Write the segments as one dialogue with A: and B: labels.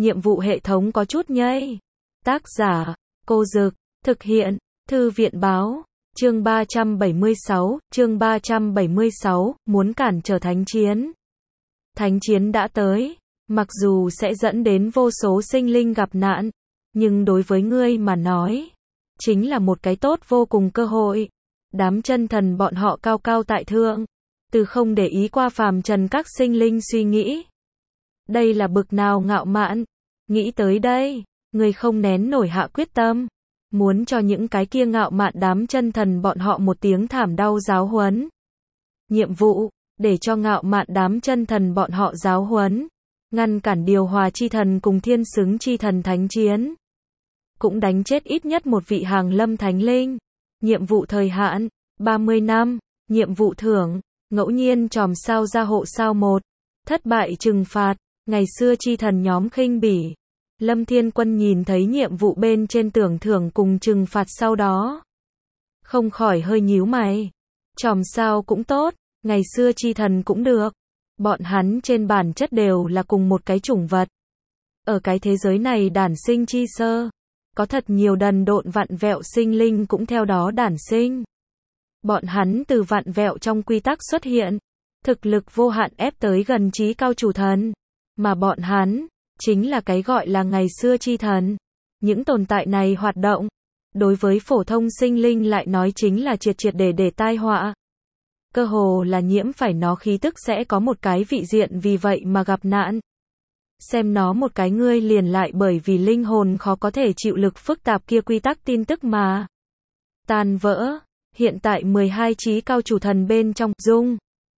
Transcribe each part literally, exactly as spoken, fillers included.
A: nhiệm vụ hệ thống có chút nhây. Tác giả, Cô Dực, thực hiện, Thư viện Báo, chương ba trăm bảy mươi sáu, chương ba trăm bảy mươi sáu, muốn cản trở thánh chiến. Thánh chiến đã tới, mặc dù sẽ dẫn đến vô số sinh linh gặp nạn, nhưng đối với ngươi mà nói, chính là một cái tốt vô cùng cơ hội. Đám chân thần bọn họ cao cao tại thượng, từ không để ý qua phàm trần các sinh linh suy nghĩ. Đây là bực nào ngạo mạn, nghĩ tới đây, người không nén nổi hạ quyết tâm, muốn cho những cái kia ngạo mạn đám chân thần bọn họ một tiếng thảm đau giáo huấn. Nhiệm vụ, để cho ngạo mạn đám chân thần bọn họ giáo huấn, ngăn cản điều hòa chi thần cùng thiên xứng chi thần thánh chiến. Cũng đánh chết ít nhất một vị hàng lâm thánh linh. Nhiệm vụ thời hạn, ba mươi năm, nhiệm vụ thưởng, ngẫu nhiên chòm sao gia hộ sao một, thất bại trừng phạt, ngày xưa chi thần nhóm khinh bỉ. Lâm Thiên Quân nhìn thấy nhiệm vụ bên trên tưởng thưởng cùng trừng phạt sau đó. Không khỏi hơi nhíu mày. Chòm sao cũng tốt, ngày xưa chi thần cũng được. Bọn hắn trên bản chất đều là cùng một cái chủng vật. Ở cái thế giới này đản sinh chi sơ. Có thật nhiều đần độn vặn vẹo sinh linh cũng theo đó đản sinh. Bọn hắn từ vặn vẹo trong quy tắc xuất hiện. Thực lực vô hạn ép tới gần trí cao chủ thần. Mà bọn hắn, chính là cái gọi là ngày xưa chi thần. Những tồn tại này hoạt động, đối với phổ thông sinh linh lại nói chính là triệt triệt để để tai họa. Cơ hồ là nhiễm phải nó khí tức sẽ có một cái vị diện vì vậy mà gặp nạn. Xem nó một cái ngươi liền lại bởi vì linh hồn khó có thể chịu lực phức tạp kia quy tắc tin tức mà tan vỡ. Hiện tại mười hai trí cao chủ thần bên trong dung,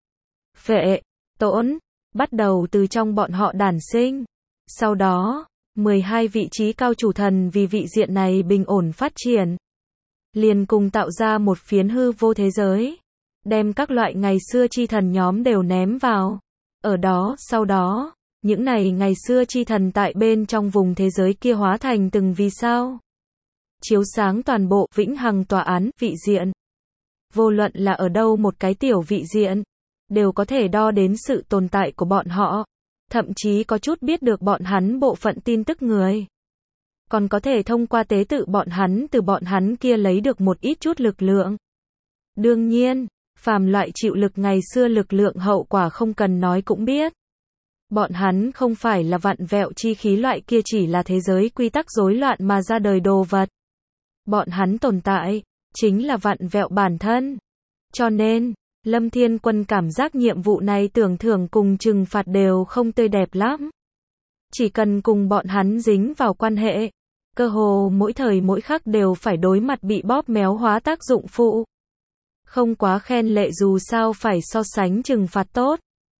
A: phệ, tổn, bắt đầu từ trong bọn họ đản sinh. Sau đó, mười hai vị trí cao chủ thần vì vị diện này bình ổn phát triển, liền cùng tạo ra một phiến hư vô thế giới, đem các loại ngày xưa chi thần nhóm đều ném vào. Ở đó, sau đó, những này ngày xưa chi thần tại bên trong vùng thế giới kia hóa thành từng vì sao, chiếu sáng toàn bộ vĩnh hằng tòa án, vị diện. Vô luận là ở đâu một cái tiểu vị diện, đều có thể đo đến sự tồn tại của bọn họ. Thậm chí có chút biết được bọn hắn bộ phận tin tức người. Còn có thể thông qua tế tự bọn hắn từ bọn hắn kia lấy được một ít chút lực lượng. Đương nhiên, phàm loại chịu lực ngày xưa lực lượng hậu quả không cần nói cũng biết. Bọn hắn không phải là vặn vẹo chi khí loại kia, chỉ là thế giới quy tắc rối loạn mà ra đời đồ vật. Bọn hắn tồn tại, chính là vặn vẹo bản thân. Cho nên, Lâm Thiên Quân cảm giác nhiệm vụ này tưởng thưởng cùng trừng phạt đều không tươi đẹp lắm. Chỉ cần cùng bọn hắn dính vào quan hệ, cơ hồ mỗi thời mỗi khắc đều phải đối mặt bị bóp méo hóa tác dụng phụ. Không quá khen lệ dù sao phải so sánh trừng phạt tốt.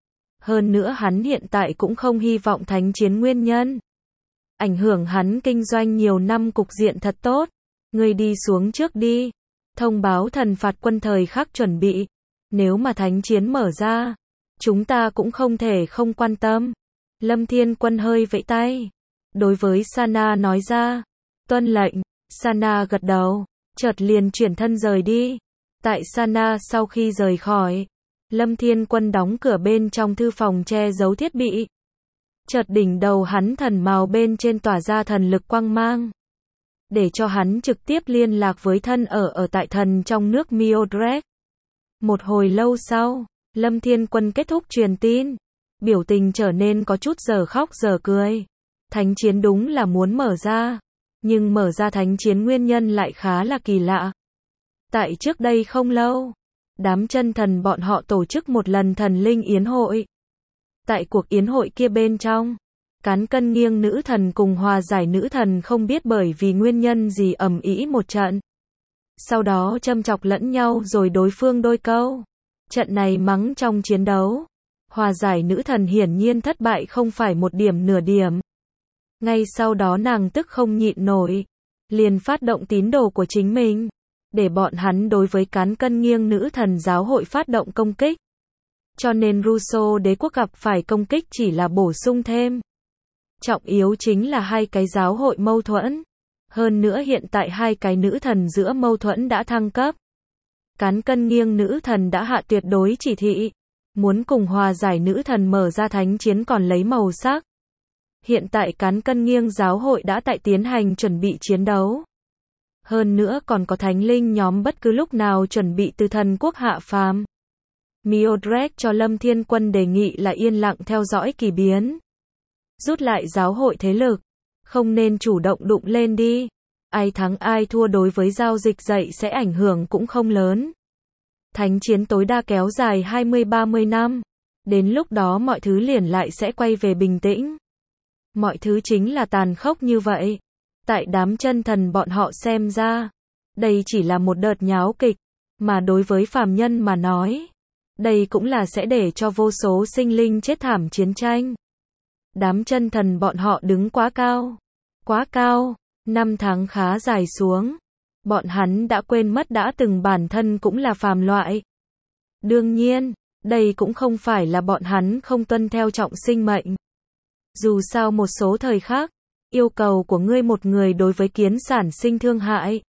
A: Hơn nữa hắn hiện tại cũng không hy vọng thánh chiến nguyên nhân ảnh hưởng hắn kinh doanh nhiều năm cục diện thật tốt. Ngươi đi xuống trước đi. Thông báo thần phạt quân thời khắc chuẩn bị. Nếu mà thánh chiến mở ra, chúng ta cũng không thể không quan tâm. Lâm Thiên Quân hơi vẫy tay. Đối với Sana nói ra. Tuân lệnh. Sana gật đầu. Chợt liền chuyển thân rời đi. Tại Sana sau khi rời khỏi, Lâm Thiên Quân đóng cửa bên trong thư phòng che giấu thiết bị. Chợt đỉnh đầu hắn thần màu bên trên tỏa ra thần lực quang mang. Để cho hắn trực tiếp liên lạc với thân ở ở tại thần trong nước Mildred. Một hồi lâu sau, Lâm Thiên Quân kết thúc truyền tin. Biểu tình trở nên có chút giờ khóc giờ cười. Thánh chiến đúng là muốn mở ra. Nhưng mở ra thánh chiến nguyên nhân lại khá là kỳ lạ. Tại trước đây không lâu, đám chân thần bọn họ tổ chức một lần thần linh yến hội. Tại cuộc yến hội kia bên trong, cán cân nghiêng nữ thần cùng hòa giải nữ thần không biết bởi vì nguyên nhân gì ầm ĩ một trận. Sau đó châm chọc lẫn nhau rồi đối phương đôi câu. Trận này mắng trong chiến đấu. Hòa giải nữ thần hiển nhiên thất bại không phải một điểm nửa điểm. Ngay sau đó nàng tức không nhịn nổi. Liền phát động tín đồ của chính mình. Để bọn hắn đối với cán cân nghiêng nữ thần giáo hội phát động công kích. Cho nên Russo đế quốc gặp phải công kích chỉ là bổ sung thêm. Trọng yếu chính là hai cái giáo hội mâu thuẫn. Hơn nữa hiện tại hai cái nữ thần giữa mâu thuẫn đã thăng cấp. Cán cân nghiêng nữ thần đã hạ tuyệt đối chỉ thị. Muốn cùng hòa giải nữ thần mở ra thánh chiến còn lấy màu sắc. Hiện tại cán cân nghiêng giáo hội đã tại tiến hành chuẩn bị chiến đấu. Hơn nữa còn có thánh linh nhóm bất cứ lúc nào chuẩn bị từ thần quốc hạ phàm. Mildred cho Lâm Thiên Quân đề nghị là yên lặng theo dõi kỳ biến. Rút lại giáo hội thế lực. Không nên chủ động đụng lên đi. Ai thắng ai thua đối với giao dịch dạy sẽ ảnh hưởng cũng không lớn. Thánh chiến tối đa kéo dài hai mươi ba mươi năm. Đến lúc đó mọi thứ liền lại sẽ quay về bình tĩnh. Mọi thứ chính là tàn khốc như vậy. Tại đám chân thần bọn họ xem ra, đây chỉ là một đợt nháo kịch, mà đối với phàm nhân mà nói, đây cũng là sẽ để cho vô số sinh linh chết thảm chiến tranh. Đám chân thần bọn họ đứng quá cao, quá cao, năm tháng khá dài xuống, bọn hắn đã quên mất đã từng bản thân cũng là phàm loại. Đương nhiên, đây cũng không phải là bọn hắn không tuân theo trọng sinh mệnh. Dù sao một số thời khắc, yêu cầu của ngươi một người đối với kiến sản sinh thương hại.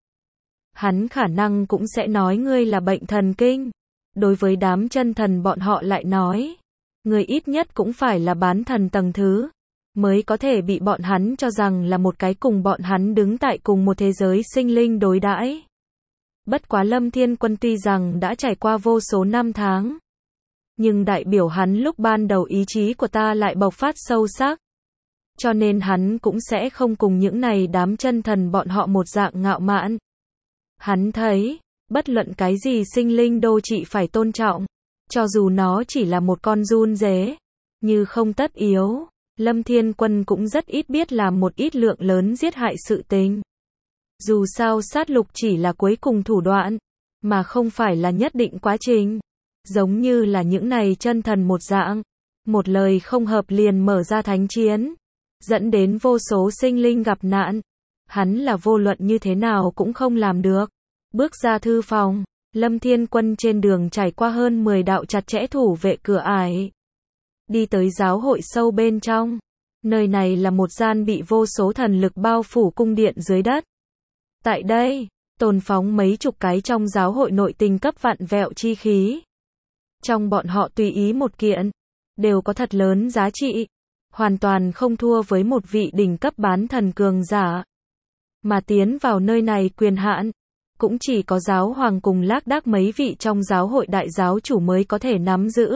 A: Hắn khả năng cũng sẽ nói ngươi là bệnh thần kinh. Đối với đám chân thần bọn họ lại nói, ngươi ít nhất cũng phải là bán thần tầng thứ, mới có thể bị bọn hắn cho rằng là một cái cùng bọn hắn đứng tại cùng một thế giới sinh linh đối đãi. Bất quá Lâm Thiên Quân tuy rằng đã trải qua vô số năm tháng, nhưng đại biểu hắn lúc ban đầu ý chí của ta lại bộc phát sâu sắc. Cho nên hắn cũng sẽ không cùng những này đám chân thần bọn họ một dạng ngạo mạn. Hắn thấy, bất luận cái gì sinh linh đô chỉ phải tôn trọng, cho dù nó chỉ là một con giun dế, như không tất yếu. Lâm Thiên Quân cũng rất ít biết làm một ít lượng lớn giết hại sự tình. Dù sao sát lục chỉ là cuối cùng thủ đoạn, mà không phải là nhất định quá trình. Giống như là những này chân thần một dạng, một lời không hợp liền mở ra thánh chiến, dẫn đến vô số sinh linh gặp nạn. Hắn là vô luận như thế nào cũng không làm được. Bước ra thư phòng, Lâm Thiên Quân trên đường trải qua hơn mười đạo chặt chẽ thủ vệ cửa ải. Đi tới giáo hội sâu bên trong. Nơi này là một gian bị vô số thần lực bao phủ cung điện dưới đất. Tại đây, tồn phóng mấy chục cái trong giáo hội nội tình cấp vạn vẹo chi khí. Trong bọn họ tùy ý một kiện, đều có thật lớn giá trị, hoàn toàn không thua với một vị đỉnh cấp bán thần cường giả. Mà tiến vào nơi này quyền hạn, cũng chỉ có giáo hoàng cùng lác đác mấy vị trong giáo hội đại giáo chủ mới có thể nắm giữ.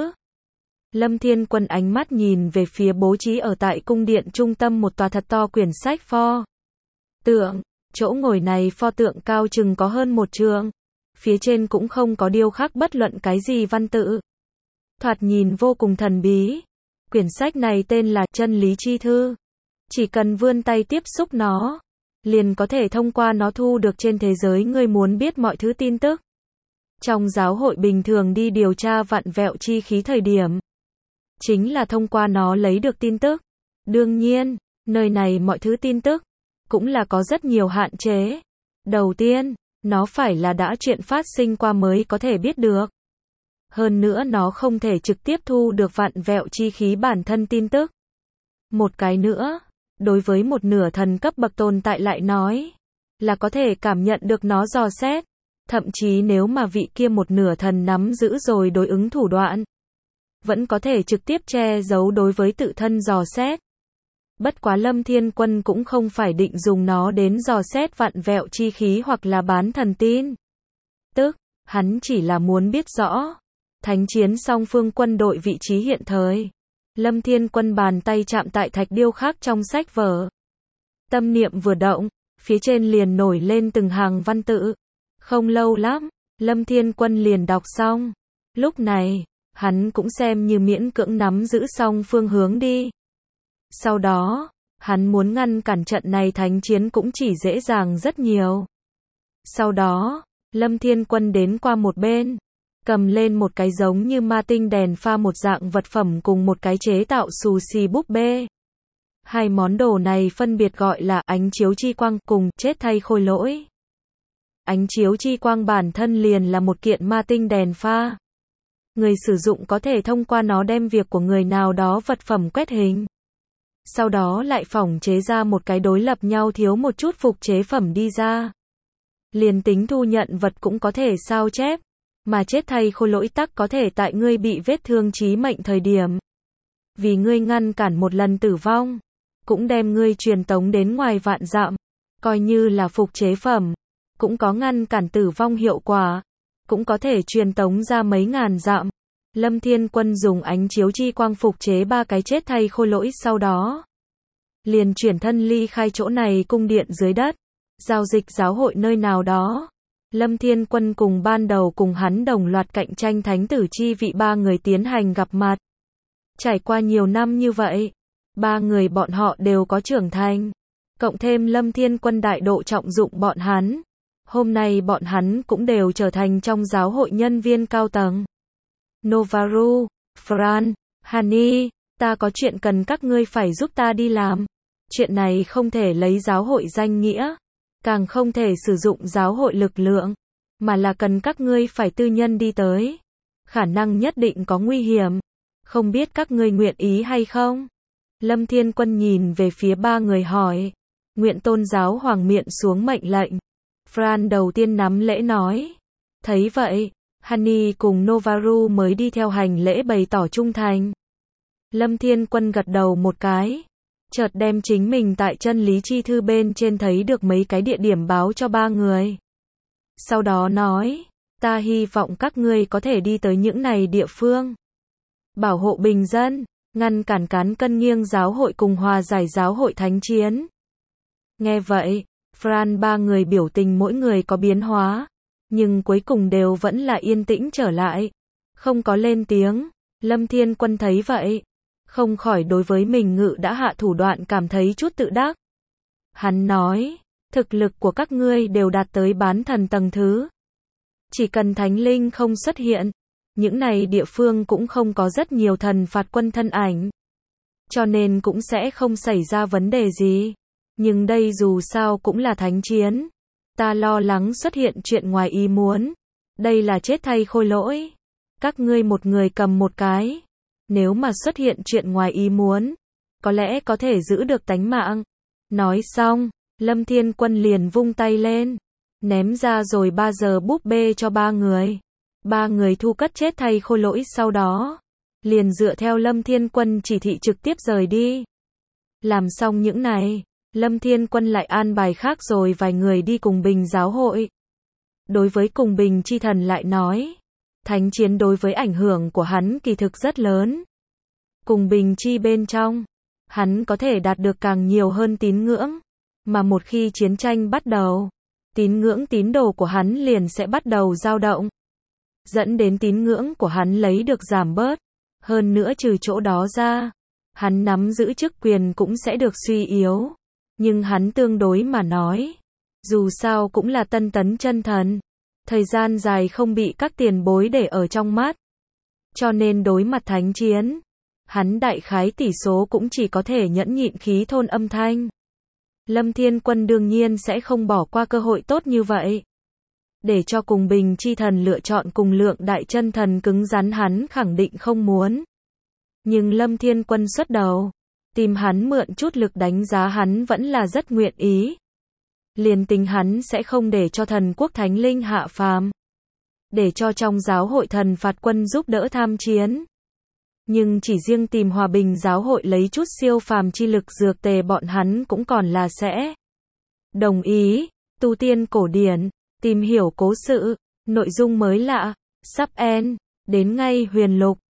A: Lâm Thiên Quân ánh mắt nhìn về phía bố trí ở tại cung điện trung tâm một tòa thật to quyển sách pho tượng, chỗ ngồi này pho tượng cao chừng có hơn một trượng, phía trên cũng không có điêu khắc bất luận cái gì văn tự. Thoạt nhìn vô cùng thần bí. Quyển sách này tên là Chân Lý Chi Thư. Chỉ cần vươn tay tiếp xúc nó, liền có thể thông qua nó thu được trên thế giới ngươi muốn biết mọi thứ tin tức. Trong giáo hội bình thường đi điều tra vặn vẹo chi khí thời điểm, chính là thông qua nó lấy được tin tức. Đương nhiên, nơi này mọi thứ tin tức, cũng là có rất nhiều hạn chế. Đầu tiên, nó phải là đã chuyện phát sinh qua mới có thể biết được. Hơn nữa nó không thể trực tiếp thu được vặn vẹo chi khí bản thân tin tức. Một cái nữa, đối với một nửa thần cấp bậc tồn tại lại nói, là có thể cảm nhận được nó dò xét. Thậm chí nếu mà vị kia một nửa thần nắm giữ rồi đối ứng thủ đoạn, vẫn có thể trực tiếp che giấu đối với tự thân dò xét. Bất quá Lâm Thiên Quân cũng không phải định dùng nó đến dò xét vặn vẹo chi khí hoặc là bán thần tin. Tức, hắn chỉ là muốn biết rõ thánh chiến song phương quân đội vị trí hiện thời. Lâm Thiên Quân bàn tay chạm tại thạch điêu khắc trong sách vở. Tâm niệm vừa động, phía trên liền nổi lên từng hàng văn tự. Không lâu lắm, Lâm Thiên Quân liền đọc xong. Lúc này, hắn cũng xem như miễn cưỡng nắm giữ xong phương hướng đi. Sau đó, hắn muốn ngăn cản trận này thánh chiến cũng chỉ dễ dàng rất nhiều. Sau đó, Lâm Thiên Quân đến qua một bên, cầm lên một cái giống như ma tinh đèn pha một dạng vật phẩm cùng một cái chế tạo xù xì búp bê. Hai món đồ này phân biệt gọi là ánh chiếu chi quang cùng chết thay khôi lỗi. Ánh chiếu chi quang bản thân liền là một kiện ma tinh đèn pha. Người sử dụng có thể thông qua nó đem việc của người nào đó vật phẩm quét hình. Sau đó lại phỏng chế ra một cái đối lập nhau thiếu một chút phục chế phẩm đi ra. Liền tính thu nhận vật cũng có thể sao chép, mà chết thay khôi lỗi tắc có thể tại ngươi bị vết thương chí mệnh thời điểm. Vì ngươi ngăn cản một lần tử vong, cũng đem ngươi truyền tống đến ngoài vạn dặm, coi như là phục chế phẩm, cũng có ngăn cản tử vong hiệu quả, cũng có thể truyền tống ra mấy ngàn dặm. Lâm Thiên Quân dùng ánh chiếu chi quang phục chế ba cái chết thay khôi lỗi, sau đó liền chuyển thân ly khai chỗ này cung điện dưới đất, giao dịch giáo hội nơi nào đó. Lâm Thiên Quân cùng ban đầu cùng hắn đồng loạt cạnh tranh thánh tử chi vị ba người tiến hành gặp mặt. Trải qua nhiều năm như vậy, ba người bọn họ đều có trưởng thành, cộng thêm Lâm Thiên Quân đại độ trọng dụng bọn hắn. Hôm nay bọn hắn cũng đều trở thành trong giáo hội nhân viên cao tầng. Novaru, Fran, Hani, ta có chuyện cần các ngươi phải giúp ta đi làm. Chuyện này không thể lấy giáo hội danh nghĩa, càng không thể sử dụng giáo hội lực lượng, mà là cần các ngươi phải tư nhân đi tới. Khả năng nhất định có nguy hiểm, không biết các ngươi nguyện ý hay không? Lâm Thiên Quân nhìn về phía ba người hỏi. Nguyện tôn giáo hoàng miện xuống mệnh lệnh. Fran đầu tiên nắm lễ nói. Thấy vậy, Hani cùng Novaru mới đi theo hành lễ bày tỏ trung thành. Lâm Thiên Quân gật đầu một cái, chợt đem chính mình tại chân lý chi thư bên trên thấy được mấy cái địa điểm báo cho ba người. Sau đó nói, ta hy vọng các ngươi có thể đi tới những này địa phương, bảo hộ bình dân, ngăn cản cán cân nghiêng giáo hội cùng hòa giải giáo hội thánh chiến. Nghe vậy, Fran ba người biểu tình mỗi người có biến hóa, nhưng cuối cùng đều vẫn là yên tĩnh trở lại, không có lên tiếng. Lâm Thiên Quân thấy vậy, không khỏi đối với mình ngự đã hạ thủ đoạn cảm thấy chút tự đắc. Hắn nói, thực lực của các ngươi đều đạt tới bán thần tầng thứ. Chỉ cần thánh linh không xuất hiện, những này địa phương cũng không có rất nhiều thần phạt quân thân ảnh, cho nên cũng sẽ không xảy ra vấn đề gì. Nhưng đây dù sao cũng là thánh chiến, ta lo lắng xuất hiện chuyện ngoài ý muốn. Đây là chết thay khôi lỗi, các ngươi một người cầm một cái, nếu mà xuất hiện chuyện ngoài ý muốn, có lẽ có thể giữ được tánh mạng. Nói xong, Lâm Thiên Quân liền vung tay lên, ném ra rồi ba giờ búp bê cho ba người. Ba người thu cất chết thay khôi lỗi, sau đó liền dựa theo Lâm Thiên Quân chỉ thị trực tiếp rời đi. Làm xong những này, Lâm Thiên Quân lại an bài khác rồi vài người đi cùng bình giáo hội. Đối với cùng bình chi thần lại nói, thánh chiến đối với ảnh hưởng của hắn kỳ thực rất lớn. Cùng bình chi bên trong, hắn có thể đạt được càng nhiều hơn tín ngưỡng, mà một khi chiến tranh bắt đầu, tín ngưỡng tín đồ của hắn liền sẽ bắt đầu dao động, dẫn đến tín ngưỡng của hắn lấy được giảm bớt. Hơn nữa trừ chỗ đó ra, hắn nắm giữ chức quyền cũng sẽ được suy yếu. Nhưng hắn tương đối mà nói, dù sao cũng là tân tấn chân thần, thời gian dài không bị các tiền bối để ở trong mắt, cho nên đối mặt thánh chiến, hắn đại khái tỷ số cũng chỉ có thể nhẫn nhịn khí thôn âm thanh. Lâm Thiên Quân đương nhiên sẽ không bỏ qua cơ hội tốt như vậy. Để cho cùng bình chi thần lựa chọn cùng lượng đại chân thần cứng rắn hắn khẳng định không muốn. Nhưng Lâm Thiên Quân xuất đầu, tìm hắn mượn chút lực đánh giá hắn vẫn là rất nguyện ý. Liền tính hắn sẽ không để cho thần quốc thánh linh hạ phàm, để cho trong giáo hội thần phạt quân giúp đỡ tham chiến. Nhưng chỉ riêng tìm hòa bình giáo hội lấy chút siêu phàm chi lực dược tề, bọn hắn cũng còn là sẽ đồng ý. Tu tiên cổ điển, tìm hiểu cố sự, nội dung mới lạ, sắp end, đến ngay huyền lục.